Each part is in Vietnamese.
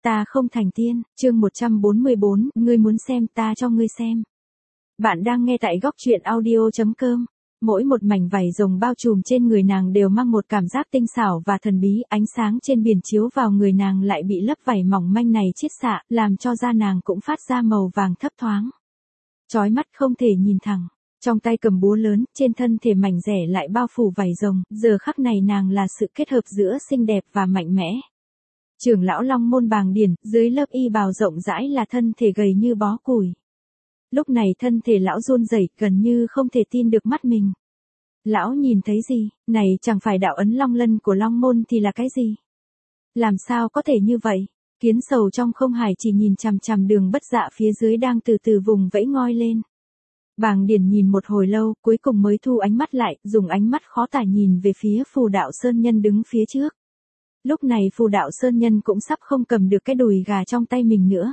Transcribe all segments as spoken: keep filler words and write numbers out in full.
Ta không thành tiên, chương một trăm bốn mươi bốn, ngươi muốn xem ta cho ngươi xem. Bạn đang nghe tại góc truyện audio chấm com. Mỗi một mảnh vảy rồng bao trùm trên người nàng đều mang một cảm giác tinh xảo và thần bí, ánh sáng trên biển chiếu vào người nàng lại bị lớp vảy mỏng manh này chiết xạ, làm cho da nàng cũng phát ra màu vàng thấp thoáng. Chói mắt không thể nhìn thẳng, trong tay cầm búa lớn, trên thân thể mảnh rẻ lại bao phủ vảy rồng, giờ khắc này nàng là sự kết hợp giữa xinh đẹp và mạnh mẽ. Trưởng lão Long Môn Bàng Điển, dưới lớp y bào rộng rãi là thân thể gầy như bó củi. Lúc này thân thể lão run rẩy, gần như không thể tin được mắt mình. Lão nhìn thấy gì, này chẳng phải đạo ấn long lân của Long Môn thì là cái gì? Làm sao có thể như vậy? Kiến sầu trong không hải chỉ nhìn chằm chằm Đường Bất Dạ phía dưới đang từ từ vùng vẫy ngoi lên. Bàng Điển nhìn một hồi lâu, cuối cùng mới thu ánh mắt lại, dùng ánh mắt khó tả nhìn về phía Phù Đạo Sơn Nhân đứng phía trước. Lúc này Phù Đạo Sơn Nhân cũng sắp không cầm được cái đùi gà trong tay mình nữa.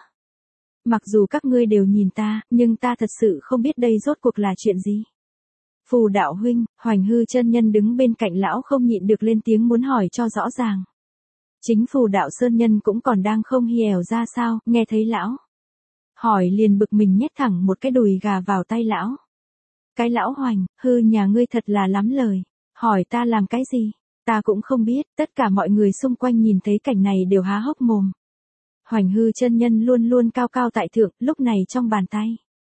Mặc dù các ngươi đều nhìn ta, nhưng ta thật sự không biết đây rốt cuộc là chuyện gì. Phù Đạo huynh, Hoành Hư chân nhân đứng bên cạnh lão không nhịn được lên tiếng muốn hỏi cho rõ ràng. Chính Phù Đạo Sơn Nhân cũng còn đang không hiểu ra sao, nghe thấy lão hỏi liền bực mình nhét thẳng một cái đùi gà vào tay lão. Cái lão Hoành, hư nhà ngươi thật là lắm lời, hỏi ta làm cái gì? Ta cũng không biết, tất cả mọi người xung quanh nhìn thấy cảnh này đều há hốc mồm. Hoành Hư chân nhân luôn luôn cao cao tại thượng, lúc này trong bàn tay.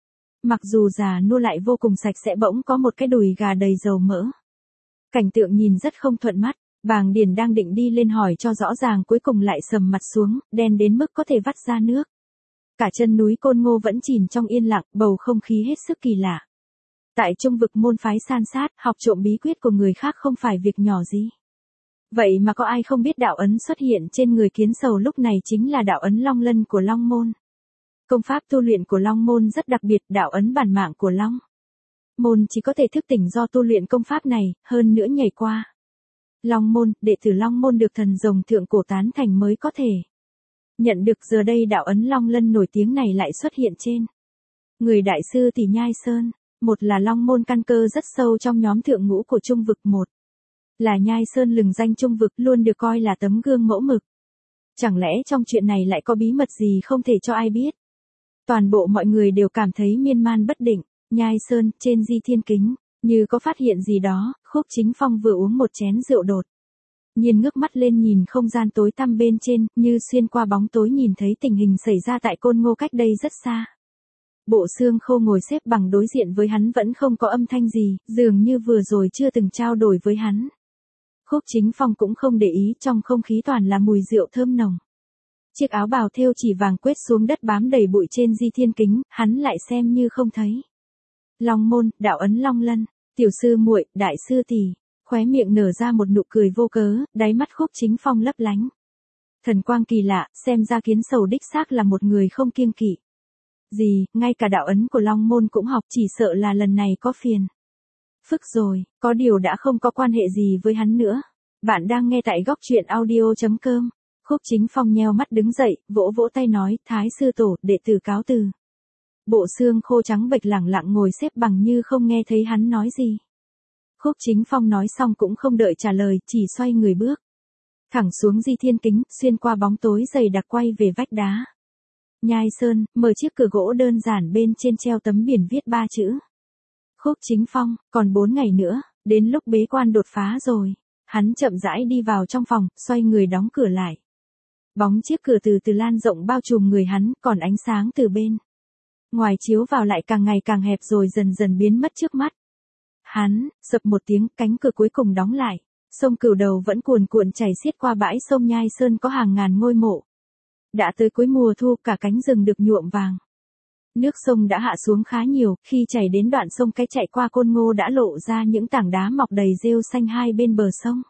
Mặc dù già nua lại vô cùng sạch sẽ bỗng có một cái đùi gà đầy dầu mỡ. Cảnh tượng nhìn rất không thuận mắt, Bàng Điển đang định đi lên hỏi cho rõ ràng cuối cùng lại sầm mặt xuống, đen đến mức có thể vắt ra nước. Cả chân núi Côn Ngô vẫn chìm trong yên lặng, bầu không khí hết sức kỳ lạ. Tại trung vực môn phái san sát, học trộm bí quyết của người khác không phải việc nhỏ gì. Vậy mà có ai không biết đạo ấn xuất hiện trên người Kiến Sầu lúc này chính là đạo ấn Long Lân của Long Môn. Công pháp tu luyện của Long Môn rất đặc biệt, đạo ấn bản mạng của Long Môn chỉ có thể thức tỉnh do tu luyện công pháp này, hơn nữa nhảy qua Long Môn, đệ tử Long Môn được thần rồng thượng cổ tán thành mới có thể nhận được. Giờ đây đạo ấn Long Lân nổi tiếng này lại xuất hiện trên người đại sư Tỷ Nhai Sơn, một là Long Môn căn cơ rất sâu trong nhóm thượng ngũ của trung vực, một là Nhai Sơn lừng danh trung vực, luôn được coi là tấm gương mẫu mực. Chẳng lẽ trong chuyện này lại có bí mật gì không thể cho ai biết? Toàn bộ mọi người đều cảm thấy miên man bất định. Nhai Sơn, trên Di Thiên Kính, như có phát hiện gì đó, Khúc Chính Phong vừa uống một chén rượu đột nhiên ngước mắt lên nhìn không gian tối tăm bên trên, như xuyên qua bóng tối nhìn thấy tình hình xảy ra tại Côn Ngô cách đây rất xa. Bộ Xương Khô ngồi xếp bằng đối diện với hắn vẫn không có âm thanh gì, dường như vừa rồi chưa từng trao đổi với hắn. Khúc Chính Phong cũng không để ý, trong không khí toàn là mùi rượu thơm nồng. Chiếc áo bào thêu chỉ vàng quét xuống đất bám đầy bụi trên Di Thiên Kính, hắn lại xem như không thấy. Long Môn, đạo ấn Long Lân, tiểu sư muội, đại sư tỷ, khóe miệng nở ra một nụ cười vô cớ, đáy mắt Khúc Chính Phong lấp lánh thần quang kỳ lạ, xem ra Kiến Sầu đích xác là một người không kiêng kỵ gì, ngay cả đạo ấn của Long Môn cũng học, chỉ sợ là lần này có phiền phức rồi, có điều đã không có quan hệ gì với hắn nữa. Bạn đang nghe tại góc truyện audio chấm com. Khúc Chính Phong nheo mắt đứng dậy, vỗ vỗ tay nói, Thái sư tổ, đệ tử cáo từ. Bộ Xương Khô trắng bệch lẳng lặng ngồi xếp bằng như không nghe thấy hắn nói gì. Khúc Chính Phong nói xong cũng không đợi trả lời, chỉ xoay người bước thẳng xuống Di Thiên Kính, xuyên qua bóng tối dày đặc quay về vách đá. Nhai Sơn, mở chiếc cửa gỗ đơn giản bên trên treo tấm biển viết ba chữ. Khúc Chính Phong, còn bốn ngày nữa, đến lúc bế quan đột phá rồi. Hắn chậm rãi đi vào trong phòng, xoay người đóng cửa lại. Bóng chiếc cửa từ từ lan rộng bao trùm người hắn, còn ánh sáng từ bên ngoài chiếu vào lại càng ngày càng hẹp rồi dần dần biến mất trước mắt. Hắn, sập một tiếng, cánh cửa cuối cùng đóng lại. Sông Cửu Đầu vẫn cuồn cuộn chảy xiết qua bãi sông Nhai Sơn có hàng ngàn ngôi mộ. Đã tới cuối mùa thu, cả cánh rừng được nhuộm vàng. Nước sông đã hạ xuống khá nhiều, khi chảy đến đoạn sông cái chạy qua Côn Ngô đã lộ ra những tảng đá mọc đầy rêu xanh hai bên bờ sông.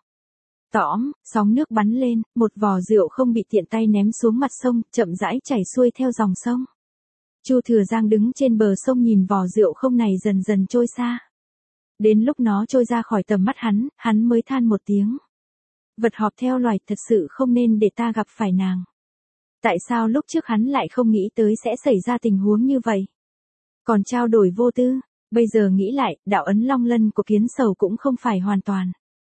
Tõm, sóng nước bắn lên, một vò rượu không bị tiện tay ném xuống mặt sông, chậm rãi chảy xuôi theo dòng sông. Chu Thừa Giang đứng trên bờ sông nhìn vò rượu không này dần dần trôi xa. Đến lúc nó trôi ra khỏi tầm mắt hắn, hắn mới than một tiếng. Vật họp theo loài, thật sự không nên để ta gặp phải nàng. Tại sao lúc trước hắn lại không nghĩ tới sẽ xảy ra tình huống như vậy? Còn trao đổi vô tư, bây giờ nghĩ lại, đạo ấn Long Lân của Kiến Sầu cũng không phải hoàn toàn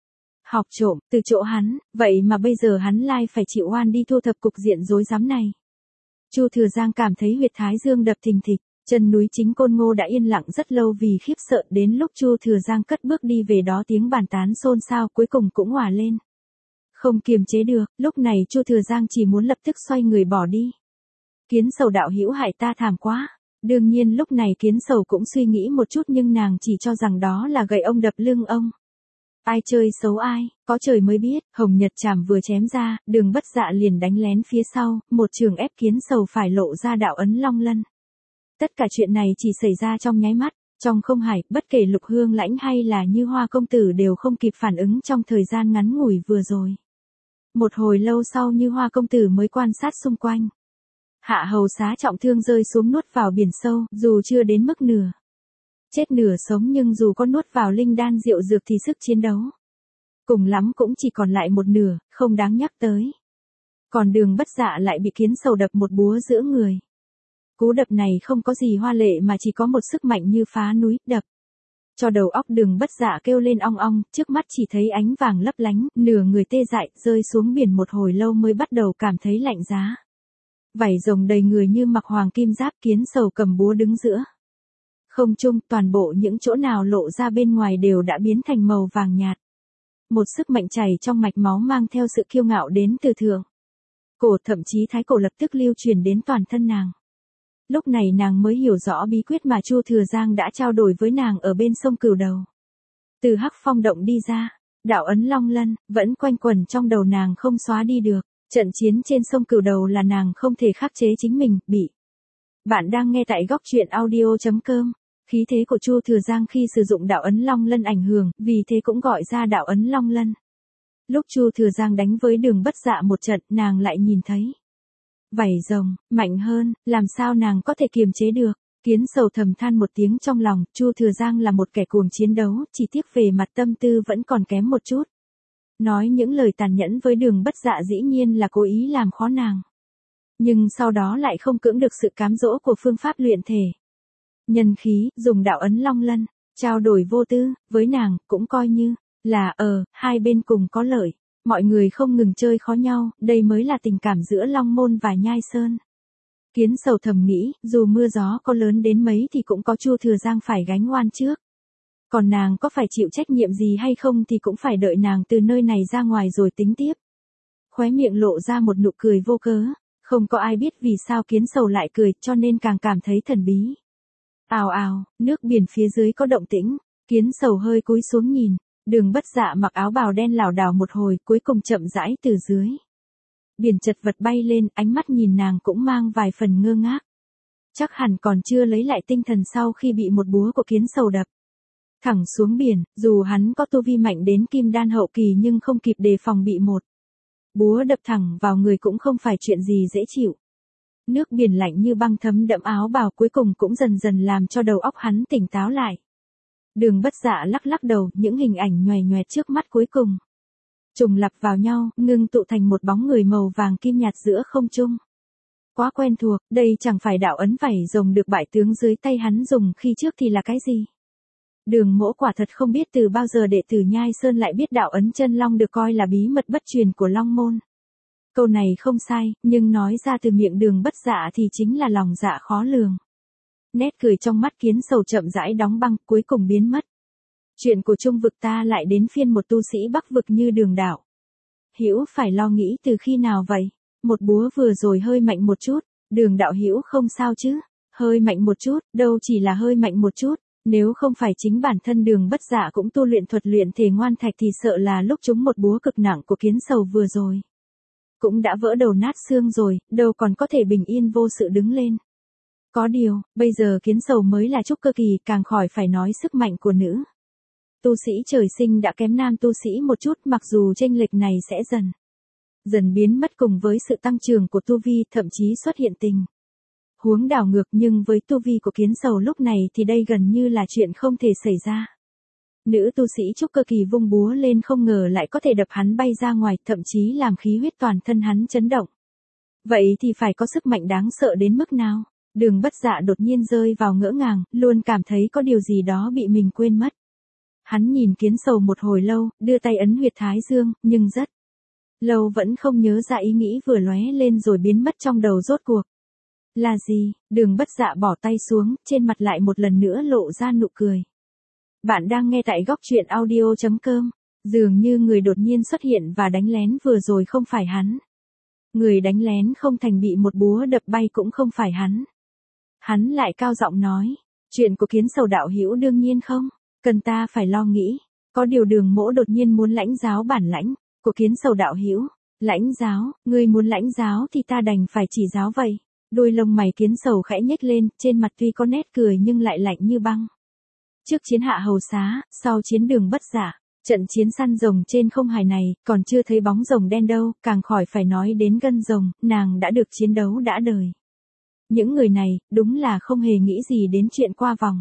Học trộm, từ chỗ hắn, vậy mà bây giờ hắn lai phải chịu oan đi thu thập cục diện rối rắm này. Chu Thừa Giang cảm thấy huyệt thái dương đập thình thịch, chân núi Chính Côn Ngô đã yên lặng rất lâu vì khiếp sợ, đến lúc Chu Thừa Giang cất bước đi về đó tiếng bàn tán xôn xao cuối cùng cũng hòa lên. Không kiềm chế được, lúc này Chu Thừa Giang chỉ muốn lập tức xoay người bỏ đi. Kiến Sầu đạo hữu hại ta thảm quá. Đương nhiên lúc này Kiến Sầu cũng suy nghĩ một chút nhưng nàng chỉ cho rằng đó là gậy ông đập lưng ông. Ai chơi xấu ai, có trời mới biết, Hồng Nhật Trảm vừa chém ra, Đường Bất Dạ liền đánh lén phía sau, một trường ép Kiến Sầu phải lộ ra đạo ấn long lân. Tất cả chuyện này chỉ xảy ra trong nháy mắt, trong không hải, bất kể Lục Hương Lãnh hay là Như Hoa công tử đều không kịp phản ứng trong thời gian ngắn ngủi vừa rồi. Một hồi lâu sau Như Hoa công tử mới quan sát xung quanh. Hạ hầu xá trọng thương rơi xuống nuốt vào biển sâu, dù chưa đến mức nửa chết nửa sống nhưng dù có nuốt vào linh đan rượu dược thì sức chiến đấu cùng lắm cũng chỉ còn lại một nửa, không đáng nhắc tới. Còn Đường Bất Dạ lại bị Kiến Sầu đập một búa giữa người. Cú đập này không có gì hoa lệ mà chỉ có một sức mạnh như phá núi, đập cho đầu óc Đường Bất Dạ kêu lên ong ong, trước mắt chỉ thấy ánh vàng lấp lánh, nửa người tê dại, rơi xuống biển một hồi lâu mới bắt đầu cảm thấy lạnh giá. Vảy rồng đầy người như mặc hoàng kim giáp, Kiến Sầu cầm búa đứng giữa không trung, toàn bộ những chỗ nào lộ ra bên ngoài đều đã biến thành màu vàng nhạt. Một sức mạnh chảy trong mạch máu mang theo sự kiêu ngạo đến từ thượng cổ, thậm chí thái cổ lập tức lưu truyền đến toàn thân nàng. Lúc này nàng mới hiểu rõ bí quyết mà Chu Thừa Giang đã trao đổi với nàng ở bên sông Cửu Đầu. Từ Hắc Phong động đi ra, đạo ấn long lân vẫn quanh quẩn trong đầu nàng không xóa đi được. Trận chiến trên sông Cửu Đầu là nàng không thể khắc chế chính mình, bị. Bạn đang nghe tại góc truyện audio chấm com. Khí thế của Chu Thừa Giang khi sử dụng đạo ấn long lân ảnh hưởng, vì thế cũng gọi ra đạo ấn long lân. Lúc Chu Thừa Giang đánh với Đường Bất Dạ một trận, nàng lại nhìn thấy vảy rồng mạnh hơn, làm sao nàng có thể kiềm chế được. Kiến Sầu thầm than một tiếng trong lòng, Chu Thừa Giang là một kẻ cuồng chiến đấu, chỉ tiếc về mặt tâm tư vẫn còn kém một chút. Nói những lời tàn nhẫn với Đường Bất Dạ dĩ nhiên là cố ý làm khó nàng. Nhưng sau đó lại không cưỡng được sự cám dỗ của phương pháp luyện thể. Nhân khí, dùng đạo ấn long lân, trao đổi vô tư, với nàng, cũng coi như là, ờ, hai bên cùng có lợi. Mọi người không ngừng chơi khó nhau, đây mới là tình cảm giữa Long Môn và Nhai Sơn. Kiến Sầu thầm nghĩ, dù mưa gió có lớn đến mấy thì cũng có Chu Thừa Giang phải gánh oan trước. Còn nàng có phải chịu trách nhiệm gì hay không thì cũng phải đợi nàng từ nơi này ra ngoài rồi tính tiếp. Khóe miệng lộ ra một nụ cười vô cớ, không có ai biết vì sao Kiến Sầu lại cười cho nên càng cảm thấy thần bí. Ào ào, nước biển phía dưới có động tĩnh, Kiến Sầu hơi cúi xuống nhìn, Đường Bất Dạ mặc áo bào đen lảo đảo một hồi cuối cùng chậm rãi từ dưới biển chật vật bay lên, ánh mắt nhìn nàng cũng mang vài phần ngơ ngác. Chắc hẳn còn chưa lấy lại tinh thần sau khi bị một búa của Kiến Sầu đập thẳng xuống biển, dù hắn có tu vi mạnh đến kim đan hậu kỳ nhưng không kịp đề phòng bị một búa đập thẳng vào người cũng không phải chuyện gì dễ chịu. Nước biển lạnh như băng thấm đẫm áo bào cuối cùng cũng dần dần làm cho đầu óc hắn tỉnh táo lại. Đường Bất Dạ lắc lắc đầu, những hình ảnh nhòe nhòe trước mắt cuối cùng trùng lặp vào nhau, ngưng tụ thành một bóng người màu vàng kim nhạt giữa không trung. Quá quen thuộc, đây chẳng phải đạo ấn vảy rồng được bại tướng dưới tay hắn dùng khi trước thì là cái gì? Đường Mỗ quả thật không biết từ bao giờ đệ tử Nhai Sơn lại biết đạo ấn chân long được coi là bí mật bất truyền của Long Môn. Câu này không sai, nhưng nói ra từ miệng Đường Bất Dạ thì chính là lòng dạ khó lường. Nét cười trong mắt Kiến Sầu chậm rãi đóng băng, cuối cùng biến mất. Chuyện của Trung vực ta lại đến phiên một tu sĩ Bắc vực như Đường đạo hữu phải lo nghĩ từ khi nào vậy? Một búa vừa rồi hơi mạnh một chút, Đường đạo hữu không sao chứ? Hơi mạnh một chút, đâu chỉ là hơi mạnh một chút, nếu không phải chính bản thân Đường Bất Dạ cũng tu luyện thuật luyện thể ngoan thạch thì sợ là lúc chúng một búa cực nặng của Kiến Sầu vừa rồi cũng đã vỡ đầu nát xương rồi, đâu còn có thể bình yên vô sự đứng lên. Có điều, bây giờ Kiến Sầu mới là trúc cơ kỳ, càng khỏi phải nói sức mạnh của nữ tu sĩ trời sinh đã kém nam tu sĩ một chút, mặc dù chênh lệch này sẽ dần dần biến mất cùng với sự tăng trưởng của tu vi, thậm chí xuất hiện tình huống đảo ngược, nhưng với tu vi của Kiến Sầu lúc này thì đây gần như là chuyện không thể xảy ra. Nữ tu sĩ trúc cơ kỳ vung búa lên không ngờ lại có thể đập hắn bay ra ngoài, thậm chí làm khí huyết toàn thân hắn chấn động. Vậy thì phải có sức mạnh đáng sợ đến mức nào? Đường Bất Dạ đột nhiên rơi vào ngỡ ngàng, luôn cảm thấy có điều gì đó bị mình quên mất. Hắn nhìn Kiến Sầu một hồi lâu, đưa tay ấn huyệt thái dương, nhưng rất lâu vẫn không nhớ ra ý nghĩ vừa lóe lên rồi biến mất trong đầu rốt cuộc. Là gì? Đường Bất Dạ bỏ tay xuống, trên mặt lại một lần nữa lộ ra nụ cười. Bạn đang nghe tại góc truyện audio chấm com. Dường như người đột nhiên xuất hiện và đánh lén vừa rồi không phải hắn. Người đánh lén không thành bị một búa đập bay cũng không phải hắn. Hắn lại cao giọng nói, chuyện của Kiến Sầu đạo hữu đương nhiên không, cần ta phải lo nghĩ. Có điều Đường Mỗ đột nhiên muốn lãnh giáo bản lãnh của Kiến Sầu đạo hữu. Lãnh giáo, ngươi muốn lãnh giáo thì ta đành phải chỉ giáo vậy. Đôi lông mày Kiến Sầu khẽ nhếch lên, trên mặt tuy có nét cười nhưng lại lạnh như băng. Trước chiến Hạ Hầu Xá, sau chiến Đường Bất Dạ, trận chiến săn rồng trên không hải này, còn chưa thấy bóng rồng đen đâu, càng khỏi phải nói đến gân rồng, nàng đã được chiến đấu đã đời. Những người này, đúng là không hề nghĩ gì đến chuyện qua vòng.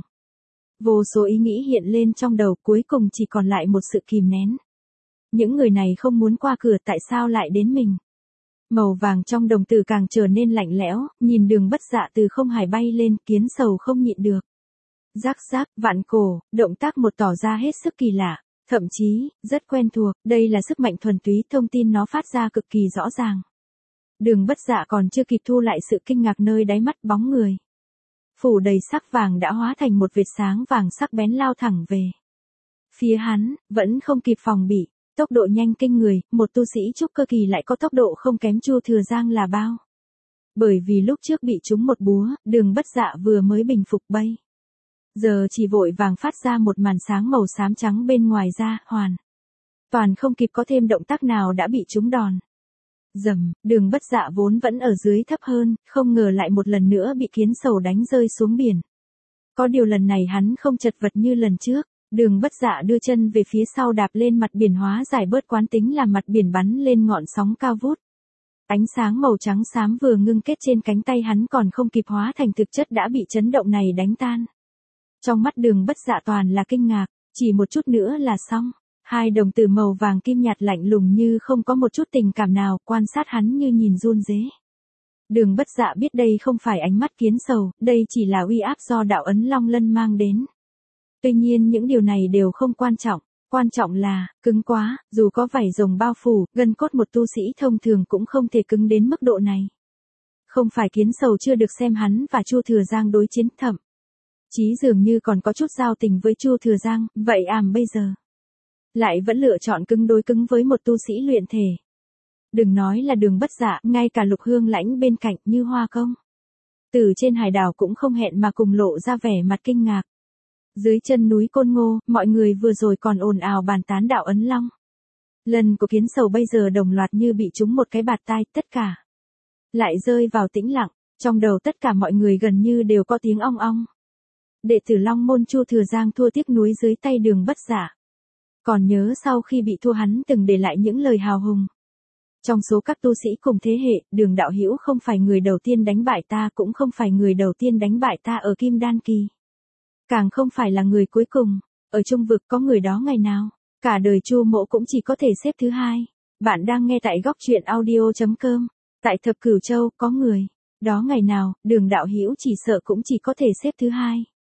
Vô số ý nghĩ hiện lên trong đầu, cuối cùng chỉ còn lại một sự kìm nén. Những người này không muốn qua cửa, tại sao lại đến mình? Màu vàng trong đồng tử càng trở nên lạnh lẽo, nhìn Đường Bất Dạ từ không hải bay lên, Kiến Sầu không nhịn được. Rắc rắc, vạn cổ, động tác một tỏ ra hết sức kỳ lạ, thậm chí, rất quen thuộc, đây là sức mạnh thuần túy, thông tin nó phát ra cực kỳ rõ ràng. Đường Bất Dạ còn chưa kịp thu lại sự kinh ngạc nơi đáy mắt, bóng người phủ đầy sắc vàng đã hóa thành một vệt sáng vàng sắc bén lao thẳng về phía hắn, vẫn không kịp phòng bị, tốc độ nhanh kinh người, một tu sĩ trúc cơ kỳ lại có tốc độ không kém Chu Thừa Giang là bao. Bởi vì lúc trước bị trúng một búa, Đường Bất Dạ vừa mới bình phục bây giờ chỉ vội vàng phát ra một màn sáng màu xám trắng bên ngoài ra, hoàn toàn không kịp có thêm động tác nào đã bị trúng đòn. Dầm, Đường Bất Dạ vốn vẫn ở dưới thấp hơn, không ngờ lại một lần nữa bị Kiến Sầu đánh rơi xuống biển. Có điều lần này hắn không chật vật như lần trước, Đường Bất Dạ đưa chân về phía sau đạp lên mặt biển hóa giải bớt quán tính làm mặt biển bắn lên ngọn sóng cao vút. Ánh sáng màu trắng xám vừa ngưng kết trên cánh tay hắn còn không kịp hóa thành thực chất đã bị chấn động này đánh tan. Trong mắt Đường Bất Dạ toàn là kinh ngạc, chỉ một chút nữa là xong. Hai đồng tử màu vàng kim nhạt lạnh lùng như không có một chút tình cảm nào, quan sát hắn như nhìn run rế. Đường Bất Dạ biết đây không phải ánh mắt Kiến Sầu, đây chỉ là uy áp do đạo ấn Long Lân mang đến. Tuy nhiên những điều này đều không quan trọng, quan trọng là, cứng quá, dù có vảy rồng bao phủ, gân cốt một tu sĩ thông thường cũng không thể cứng đến mức độ này. Không phải Kiến Sầu chưa được xem hắn và Chu Thừa Giang đối chiến, thậm chí dường như còn có chút giao tình với Chu Thừa Giang, vậy àm bây giờ lại vẫn lựa chọn cứng đối cứng với một tu sĩ luyện thể. Đừng nói là Đường Bất Dạ, ngay cả Lục Hương Lãnh bên cạnh như Hoa Công từ trên hải đảo cũng không hẹn mà cùng lộ ra vẻ mặt kinh ngạc. Dưới chân núi Côn Ngô, mọi người vừa rồi còn ồn ào bàn tán đạo ấn Long Lần của Kiến Sầu bây giờ đồng loạt như bị trúng một cái bạt tai, tất cả lại rơi vào tĩnh lặng, trong đầu tất cả mọi người gần như đều có tiếng ong ong. Đệ tử Long Môn Chu Thừa Giang thua tiếc núi dưới tay Đường Bất Dạ. Còn nhớ sau khi bị thua hắn từng để lại những lời hào hùng. Trong số các tu sĩ cùng thế hệ, Đường đạo hữu không phải người đầu tiên đánh bại ta, cũng không phải người đầu tiên đánh bại ta ở Kim Đan Kỳ. Càng không phải là người cuối cùng, ở Trung Vực có người đó ngày nào, cả đời Chu Mỗ cũng chỉ có thể xếp thứ hai. Bạn đang nghe tại góc truyện audio chấm com. Tại Thập Cửu Châu, có người đó ngày nào, Đường đạo hữu chỉ sợ cũng chỉ có thể xếp thứ hai.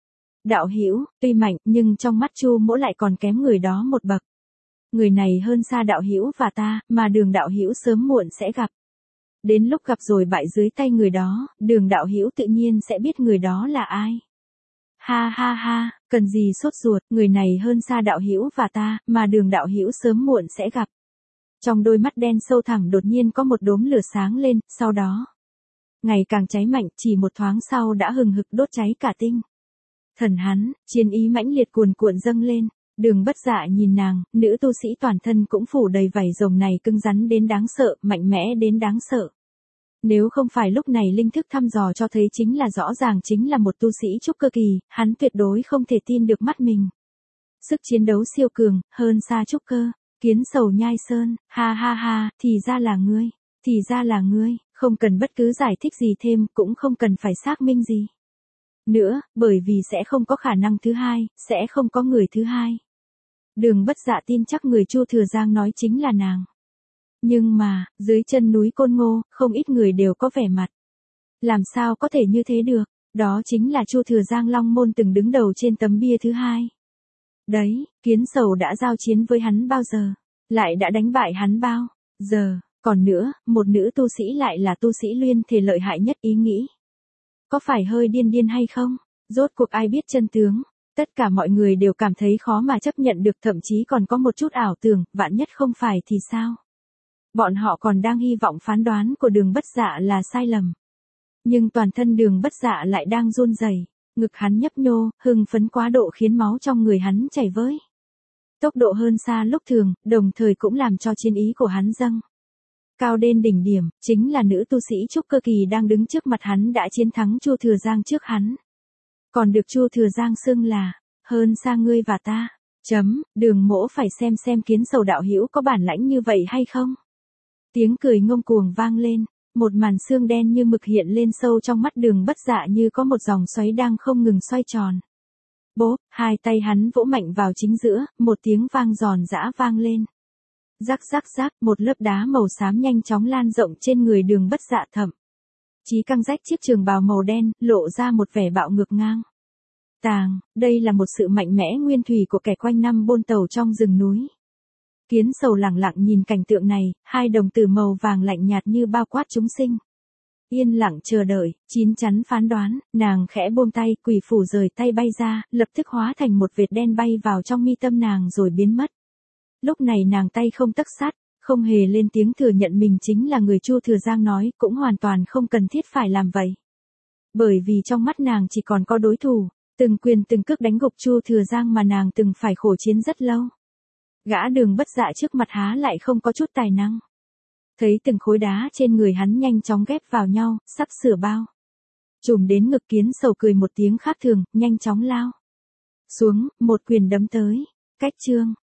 Đạo hữu, tuy mạnh, nhưng trong mắt Chu Mỗ lại còn kém người đó một bậc. Người này hơn xa đạo hữu và ta, mà Đường đạo hữu sớm muộn sẽ gặp. Đến lúc gặp rồi bại dưới tay người đó, Đường đạo hữu tự nhiên sẽ biết người đó là ai. Ha ha ha, cần gì sốt ruột, người này hơn xa đạo hữu và ta, mà Đường đạo hữu sớm muộn sẽ gặp. Trong đôi mắt đen sâu thẳm đột nhiên có một đốm lửa sáng lên, sau đó ngày càng cháy mạnh, chỉ một thoáng sau đã hừng hực đốt cháy cả tinh thần hắn, chiến ý mãnh liệt cuồn cuộn dâng lên. Đường Bất Dạ nhìn nàng, nữ tu sĩ toàn thân cũng phủ đầy vảy rồng này cứng rắn đến đáng sợ, mạnh mẽ đến đáng sợ. Nếu không phải lúc này linh thức thăm dò cho thấy chính là rõ ràng chính là một tu sĩ trúc cơ kỳ, hắn tuyệt đối không thể tin được mắt mình. Sức chiến đấu siêu cường, hơn xa trúc cơ. Kiến Sầu nhai sơn, ha ha ha, thì ra là ngươi, thì ra là ngươi, không cần bất cứ giải thích gì thêm, cũng không cần phải xác minh gì nữa, bởi vì sẽ không có khả năng thứ hai, sẽ không có người thứ hai. Đường Bất Dạ tin chắc người Chu Thừa Giang nói chính là nàng. Nhưng mà, dưới chân núi Côn Ngô, không ít người đều có vẻ mặt. Làm sao có thể như thế được, đó chính là Chu Thừa Giang Long Môn từng đứng đầu trên tấm bia thứ hai. Đấy, Kiến Sầu đã giao chiến với hắn bao giờ? Lại đã đánh bại hắn bao giờ? Còn nữa, một nữ tu sĩ lại là tu sĩ Luyên thể lợi hại nhất, ý nghĩ. Có phải hơi điên điên hay không? Rốt cuộc ai biết chân tướng? Tất cả mọi người đều cảm thấy khó mà chấp nhận được, thậm chí còn có một chút ảo tưởng, vạn nhất không phải thì sao? Bọn họ còn đang hy vọng phán đoán của Đường Bất Dạ là sai lầm. Nhưng toàn thân Đường Bất Dạ lại đang run rẩy, ngực hắn nhấp nhô, hưng phấn quá độ khiến máu trong người hắn chảy vơi. Tốc độ hơn xa lúc thường, đồng thời cũng làm cho chiến ý của hắn dâng cao đến đỉnh điểm, chính là nữ tu sĩ trúc cơ kỳ đang đứng trước mặt hắn đã chiến thắng Chu Thừa Giang trước hắn. Còn được Chu Thừa Giang xưng là hơn xa ngươi và ta. Chấm, Đường Mỗ phải xem xem Kiến Sầu đạo hữu có bản lãnh như vậy hay không. Tiếng cười ngông cuồng vang lên, một màn xương đen như mực hiện lên sâu trong mắt Đường Bất Dạ như có một dòng xoáy đang không ngừng xoay tròn. Bốp, hai tay hắn vỗ mạnh vào chính giữa, một tiếng vang giòn giã vang lên. Rắc rắc rắc, một lớp đá màu xám nhanh chóng lan rộng trên người Đường Bất Dạ thậm chí căng rách chiếc trường bào màu đen, lộ ra một vẻ bạo ngược ngang tàng. Đây là một sự mạnh mẽ nguyên thủy của kẻ quanh năm bôn tàu trong rừng núi. Kiến Sầu lặng lặng nhìn cảnh tượng này, hai đồng tử màu vàng lạnh nhạt như bao quát chúng sinh. Yên lặng chờ đợi, chín chắn phán đoán, nàng khẽ buông tay, quỷ phủ rời tay bay ra, lập tức hóa thành một vệt đen bay vào trong mi tâm nàng rồi biến mất. Lúc này nàng tay không tấc sắt, không hề lên tiếng thừa nhận mình chính là người Chu Thừa Giang nói, cũng hoàn toàn không cần thiết phải làm vậy. Bởi vì trong mắt nàng chỉ còn có đối thủ, từng quyền từng cước đánh gục Chu Thừa Giang mà nàng từng phải khổ chiến rất lâu. Gã Đường Bất Dạ trước mặt há lại không có chút tài năng. Thấy từng khối đá trên người hắn nhanh chóng ghép vào nhau, sắp sửa bao trùm đến ngực, Kiến Sầu cười một tiếng khác thường, nhanh chóng lao xuống, một quyền đấm tới. Cách chương